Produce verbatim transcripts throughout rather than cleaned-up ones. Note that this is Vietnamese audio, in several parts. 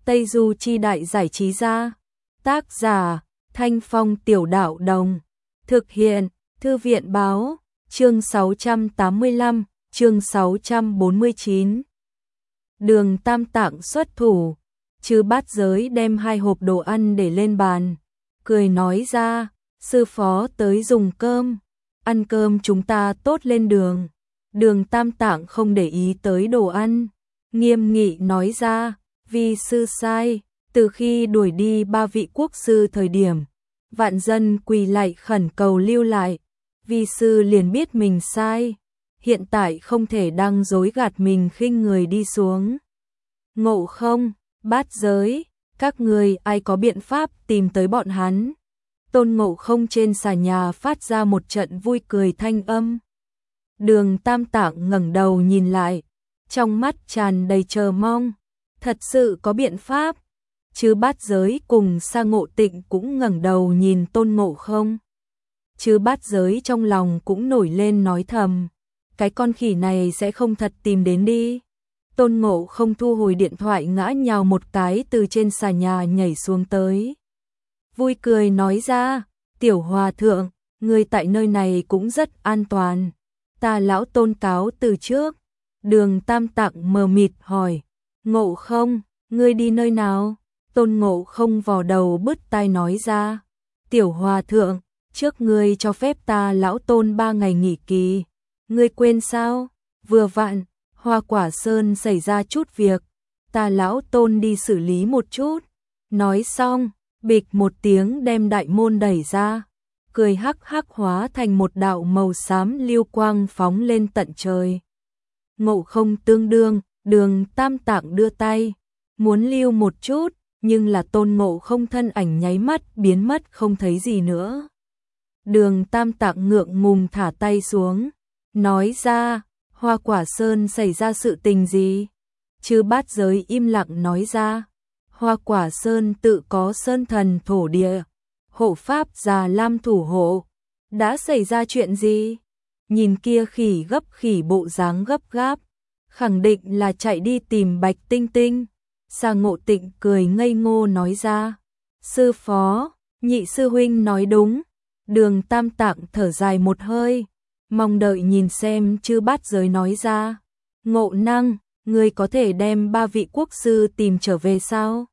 Tây Du Chi Đại Giải Trí Gia. Tác giả Thanh Phong Tiểu Đạo Đồng. Thực hiện Thư viện Báo. Chương sáu trăm tám mươi lăm, chương sáu trăm bốn mươi chín. Đường Tam Tạng xuất thủ, Chư Bát Giới đem hai hộp đồ ăn để lên bàn, cười nói ra, sư phó tới dùng cơm, ăn cơm chúng ta tốt lên đường. Đường Tam Tạng không để ý tới đồ ăn, nghiêm nghị nói ra, vi sư sai, từ khi đuổi đi ba vị quốc sư thời điểm, vạn dân quỳ lạy khẩn cầu lưu lại, vi sư liền biết mình sai, hiện tại không thể đang dối gạt mình khinh người đi xuống. Ngộ Không, Bát Giới, các người ai có biện pháp tìm tới bọn hắn? Tôn Ngộ Không trên xà nhà phát ra một trận vui cười thanh âm. Đường Tam Tạng ngẩng đầu nhìn lại, trong mắt tràn đầy chờ mong, thật sự có biện pháp. Chư Bát Giới cùng Sa Ngộ Tịnh cũng ngẩng đầu nhìn Tôn Ngộ Không. Chư Bát Giới trong lòng cũng nổi lên nói thầm, cái con khỉ này sẽ không thật tìm đến đi. Tôn Ngộ Không thu hồi điện thoại ngã nhào một cái từ trên xà nhà nhảy xuống tới. Vui cười nói ra, tiểu hòa thượng, ngươi tại nơi này cũng rất an toàn. Ta lão Tôn cáo từ trước. Đường Tam Tạng mờ mịt hỏi, Ngộ Không, ngươi đi nơi nào? Tôn Ngộ Không vò đầu bứt tai nói ra, tiểu hòa thượng, trước ngươi cho phép ta lão Tôn ba ngày nghỉ kỳ, ngươi quên sao? Vừa vặn, Hoa Quả Sơn xảy ra chút việc, ta lão Tôn đi xử lý một chút. Nói xong, bịch một tiếng đem đại môn đẩy ra, cười hắc hắc hóa thành một đạo màu xám lưu quang phóng lên tận trời. Ngộ Không tương đương, Đường Tam Tạng đưa tay, muốn lưu một chút, nhưng là Tôn Ngộ Không thân ảnh nháy mắt biến mất không thấy gì nữa. Đường Tam Tạng ngượng ngùng thả tay xuống, nói ra, Hoa Quả Sơn xảy ra sự tình gì? Chư Bát Giới im lặng nói ra, Hoa Quả Sơn tự có sơn thần thổ địa, hộ pháp Già Lam thủ hộ, đã xảy ra chuyện gì? Nhìn kia khỉ gấp khỉ bộ dáng gấp gáp, khẳng định là chạy đi tìm Bạch Tinh Tinh. Sa Ngộ Tịnh cười ngây ngô nói ra, sư phó, nhị sư huynh nói đúng. Đường Tam Tạng thở dài một hơi, mong đợi nhìn xem Chư Bát Giới nói ra, Ngộ Năng, ngươi có thể đem ba vị quốc sư tìm trở về sao?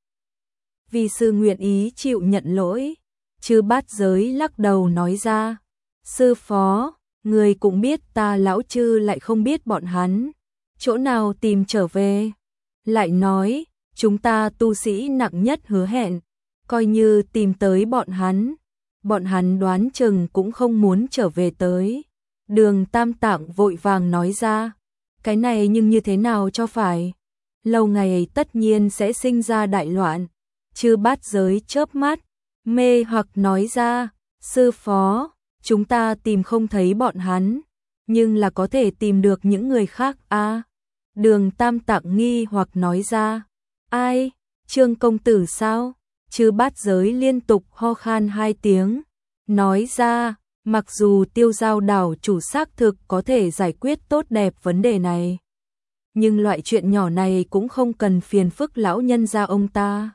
Vì sư nguyện ý chịu nhận lỗi. Chư Bát Giới lắc đầu nói ra, sư phó, ngươi cũng biết ta lão chư lại không biết bọn hắn, chỗ nào tìm trở về. Lại nói, chúng ta tu sĩ nặng nhất hứa hẹn, coi như tìm tới bọn hắn, bọn hắn đoán chừng cũng không muốn trở về tới. Đường Tam Tạng vội vàng nói ra, cái này nhưng như thế nào cho phải? Lâu ngày tất nhiên sẽ sinh ra đại loạn. Chư Bát Giới chớp mắt, mê hoặc nói ra, sư phó, chúng ta tìm không thấy bọn hắn, nhưng là có thể tìm được những người khác a. À, Đường Tam Tạng nghi hoặc nói ra, ai? Trương công tử sao? Chư Bát Giới liên tục ho khan hai tiếng, nói ra, mặc dù Tiêu Giao đảo chủ xác thực có thể giải quyết tốt đẹp vấn đề này, nhưng loại chuyện nhỏ này cũng không cần phiền phức lão nhân gia ông ta.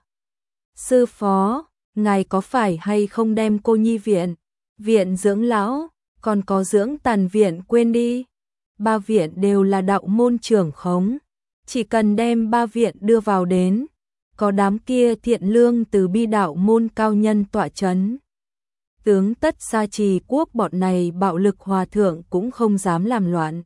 Sư phó, ngài có phải hay không đem cô nhi viện, viện dưỡng lão, còn có dưỡng tàn viện quên đi? Ba viện đều là đạo môn trưởng khống, chỉ cần đem ba viện đưa vào đến, có đám kia thiện lương từ bi đạo môn cao nhân tọa chấn, tướng tất Sa Trì quốc bọn này bạo lực hòa thượng cũng không dám làm loạn.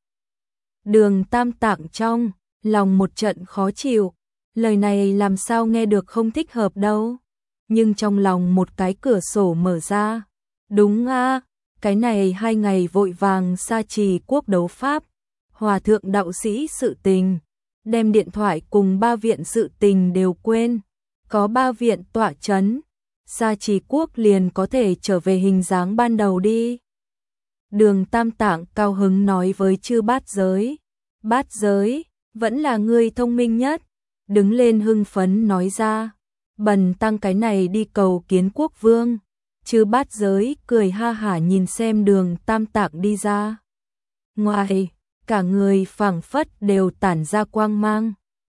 Đường Tam Tạng trong lòng một trận khó chịu, lời này làm sao nghe được không thích hợp đâu, nhưng trong lòng một cái cửa sổ mở ra, đúng a, cái này hai ngày vội vàng Sa Trì quốc đấu pháp, hòa thượng đạo sĩ sự tình, đem điện thoại cùng ba viện sự tình đều quên, có ba viện tọa chấn, Sa Trì quốc liền có thể trở về hình dáng ban đầu đi. Đường Tam Tạng cao hứng nói với Chư Bát Giới, Bát Giới, vẫn là ngươi thông minh nhất, đứng lên hưng phấn nói ra, bần tăng cái này đi cầu kiến quốc vương. Chư Bát Giới cười ha hả nhìn xem Đường Tam Tạng đi ra. Ngoài, cả người phảng phất đều tản ra quang mang,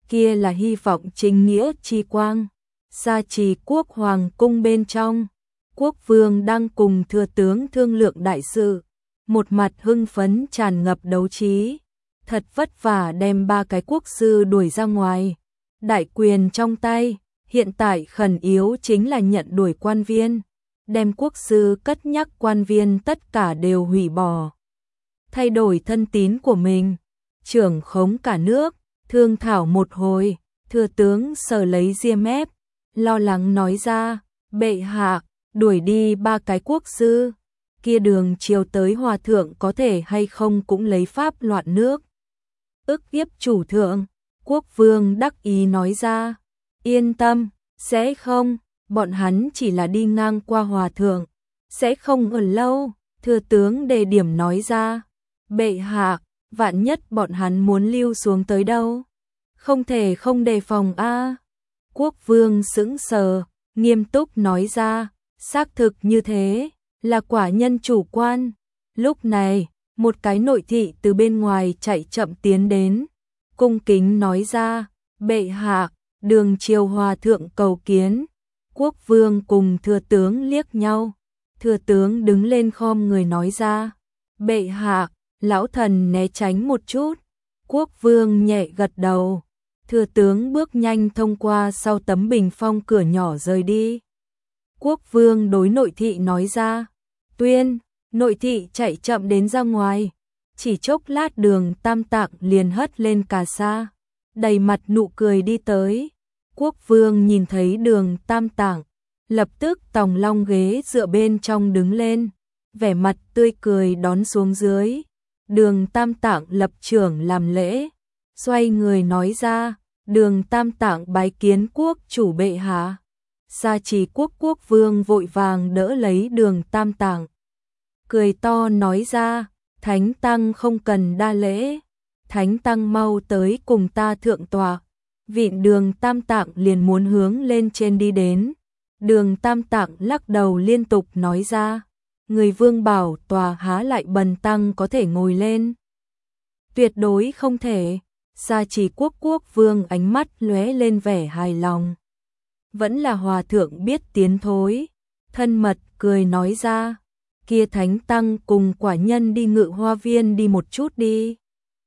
kia là hy vọng chính nghĩa chi quang. Gia trì quốc hoàng cung bên trong, quốc vương đang cùng thừa tướng thương lượng đại sự, một mặt hưng phấn tràn ngập đấu trí, thật vất vả đem ba cái quốc sư đuổi ra ngoài, đại quyền trong tay, hiện tại khẩn yếu chính là nhận đuổi quan viên, đem quốc sư cất nhắc quan viên tất cả đều hủy bỏ, thay đổi thân tín của mình, trưởng khống cả nước, thương thảo một hồi, thừa tướng sờ lấy ria mép, lo lắng nói ra, bệ hạ, đuổi đi ba cái quốc sư, kia đường chiều tới hòa thượng có thể hay không cũng lấy pháp loạn nước. Ức hiếp chủ thượng, quốc vương đắc ý nói ra, yên tâm, sẽ không, bọn hắn chỉ là đi ngang qua hòa thượng, sẽ không ở lâu, thừa tướng đề điểm nói ra, bệ hạ, vạn nhất bọn hắn muốn lưu xuống tới đâu, không thể không đề phòng a. Quốc vương sững sờ, nghiêm túc nói ra, xác thực như thế, là quả nhân chủ quan. Lúc này, một cái nội thị từ bên ngoài chạy chậm tiến đến, cung kính nói ra, bệ hạ, đường triều hòa thượng cầu kiến. Quốc vương cùng thừa tướng liếc nhau, thừa tướng đứng lên khom người nói ra, bệ hạ, lão thần né tránh một chút. Quốc vương nhẹ gật đầu, thừa tướng bước nhanh thông qua sau tấm bình phong cửa nhỏ rời đi. Quốc vương đối nội thị nói ra, tuyên, nội thị chạy chậm đến ra ngoài, chỉ chốc lát Đường Tam Tạng liền hất lên cà sa, đầy mặt nụ cười đi tới. Quốc vương nhìn thấy Đường Tam Tạng, lập tức tòng long ghế dựa bên trong đứng lên, vẻ mặt tươi cười đón xuống dưới. Đường Tam Tạng lập trưởng làm lễ, xoay người nói ra, Đường Tam Tạng bái kiến quốc chủ bệ hạ. Gia trì quốc quốc vương vội vàng đỡ lấy Đường Tam Tạng, cười to nói ra, Thánh Tăng không cần đa lễ, Thánh Tăng mau tới cùng ta thượng tọa. Vịn Đường Tam Tạng liền muốn hướng lên trên đi đến, Đường Tam Tạng lắc đầu liên tục nói ra, người vương bảo tòa há lại bần tăng có thể ngồi lên. Tuyệt đối không thể. Gia trì quốc quốc vương ánh mắt lóe lên vẻ hài lòng. Vẫn là hòa thượng biết tiến thối, thân mật cười nói ra, kia Thánh Tăng cùng quả nhân đi Ngự Hoa Viên đi một chút đi.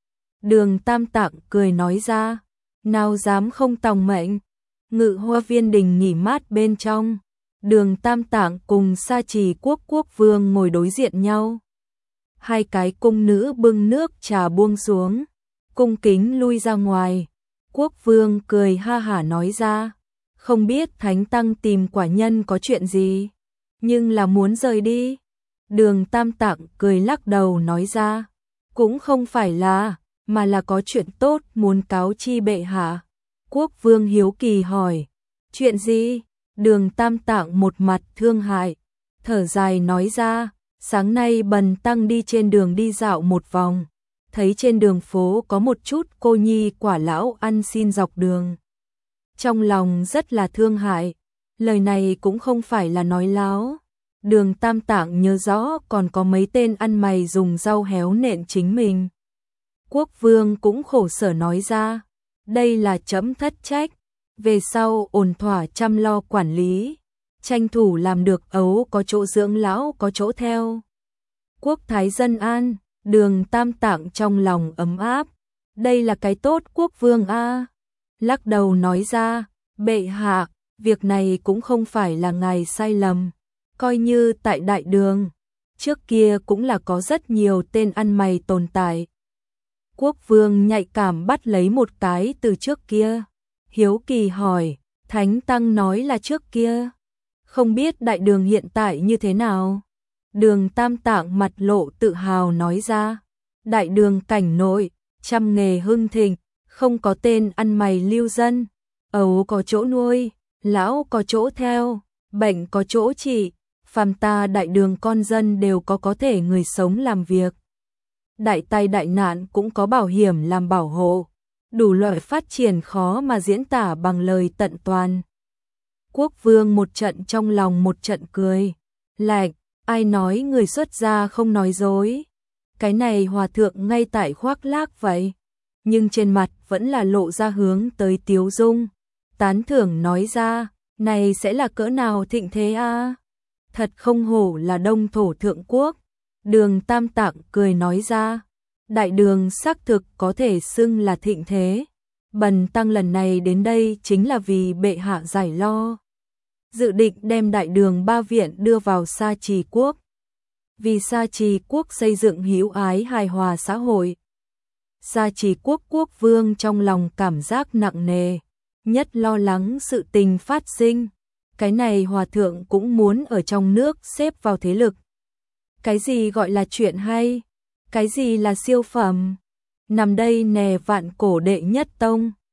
Đường Tam Tạng cười nói ra, nào dám không tòng mệnh. Ngự Hoa Viên đình nghỉ mát bên trong, Đường Tam Tạng cùng Sa Trì quốc quốc vương ngồi đối diện nhau. Hai cái cung nữ bưng nước trà buông xuống, cung kính lui ra ngoài. Quốc vương cười ha hả nói ra, không biết Thánh Tăng tìm quả nhân có chuyện gì, nhưng là muốn rời đi. Đường Tam Tạng cười lắc đầu nói ra, cũng không phải là, mà là có chuyện tốt muốn cáo chi bệ hạ. Quốc vương hiếu kỳ hỏi, chuyện gì? Đường Tam Tạng một mặt thương hại, thở dài nói ra, sáng nay bần tăng đi trên đường đi dạo một vòng, thấy trên đường phố có một chút cô nhi quả lão ăn xin dọc đường. Trong lòng rất là thương hại, lời này cũng không phải là nói láo. Đường Tam Tạng nhớ rõ còn có mấy tên ăn mày dùng rau héo nện chính mình. Quốc vương cũng khổ sở nói ra, đây là chấm thất trách, về sau ổn thỏa chăm lo quản lý, tranh thủ làm được ấu có chỗ dưỡng lão có chỗ theo. Quốc thái dân an, Đường Tam Tạng trong lòng ấm áp, đây là cái tốt quốc vương a. Lắc đầu nói ra, bệ hạ, việc này cũng không phải là ngài sai lầm, coi như tại đại đường, trước kia cũng là có rất nhiều tên ăn mày tồn tại. Quốc vương nhạy cảm bắt lấy một cái từ trước kia, hiếu kỳ hỏi, Thánh Tăng nói là trước kia, không biết đại đường hiện tại như thế nào? Đường Tam Tạng mặt lộ tự hào nói ra, đại đường cảnh nội, trăm nghề hưng thịnh, không có tên ăn mày lưu dân, ấu có chỗ nuôi, lão có chỗ theo, bệnh có chỗ trị, phàm ta đại đường con dân đều có có thể người sống làm việc. Đại tai đại nạn cũng có bảo hiểm làm bảo hộ, đủ loại phát triển khó mà diễn tả bằng lời tận toàn. Quốc vương một trận trong lòng một trận cười, lạnh, ai nói người xuất gia không nói dối, cái này hòa thượng ngay tại khoác lác vậy. nhưng trên mặt vẫn là lộ ra hướng tới tiếu dung. Tán thưởng nói ra, này sẽ là cỡ nào thịnh thế a? Thật không hổ là đông thổ thượng quốc. Đường Tam Tạng cười nói ra, đại đường xác thực có thể xưng là thịnh thế. Bần tăng lần này đến đây chính là vì bệ hạ giải lo. Dự định đem đại đường ba viện đưa vào Sa Trì quốc. Vì Sa Trì quốc xây dựng hữu ái hài hòa xã hội. Sa Trì quốc quốc vương trong lòng cảm giác nặng nề, nhất lo lắng sự tình phát sinh. Cái này hòa thượng cũng muốn ở trong nước xếp vào thế lực. Cái gì gọi là chuyện hay? Cái gì là siêu phẩm? Nằm đây nè vạn cổ đệ nhất tông.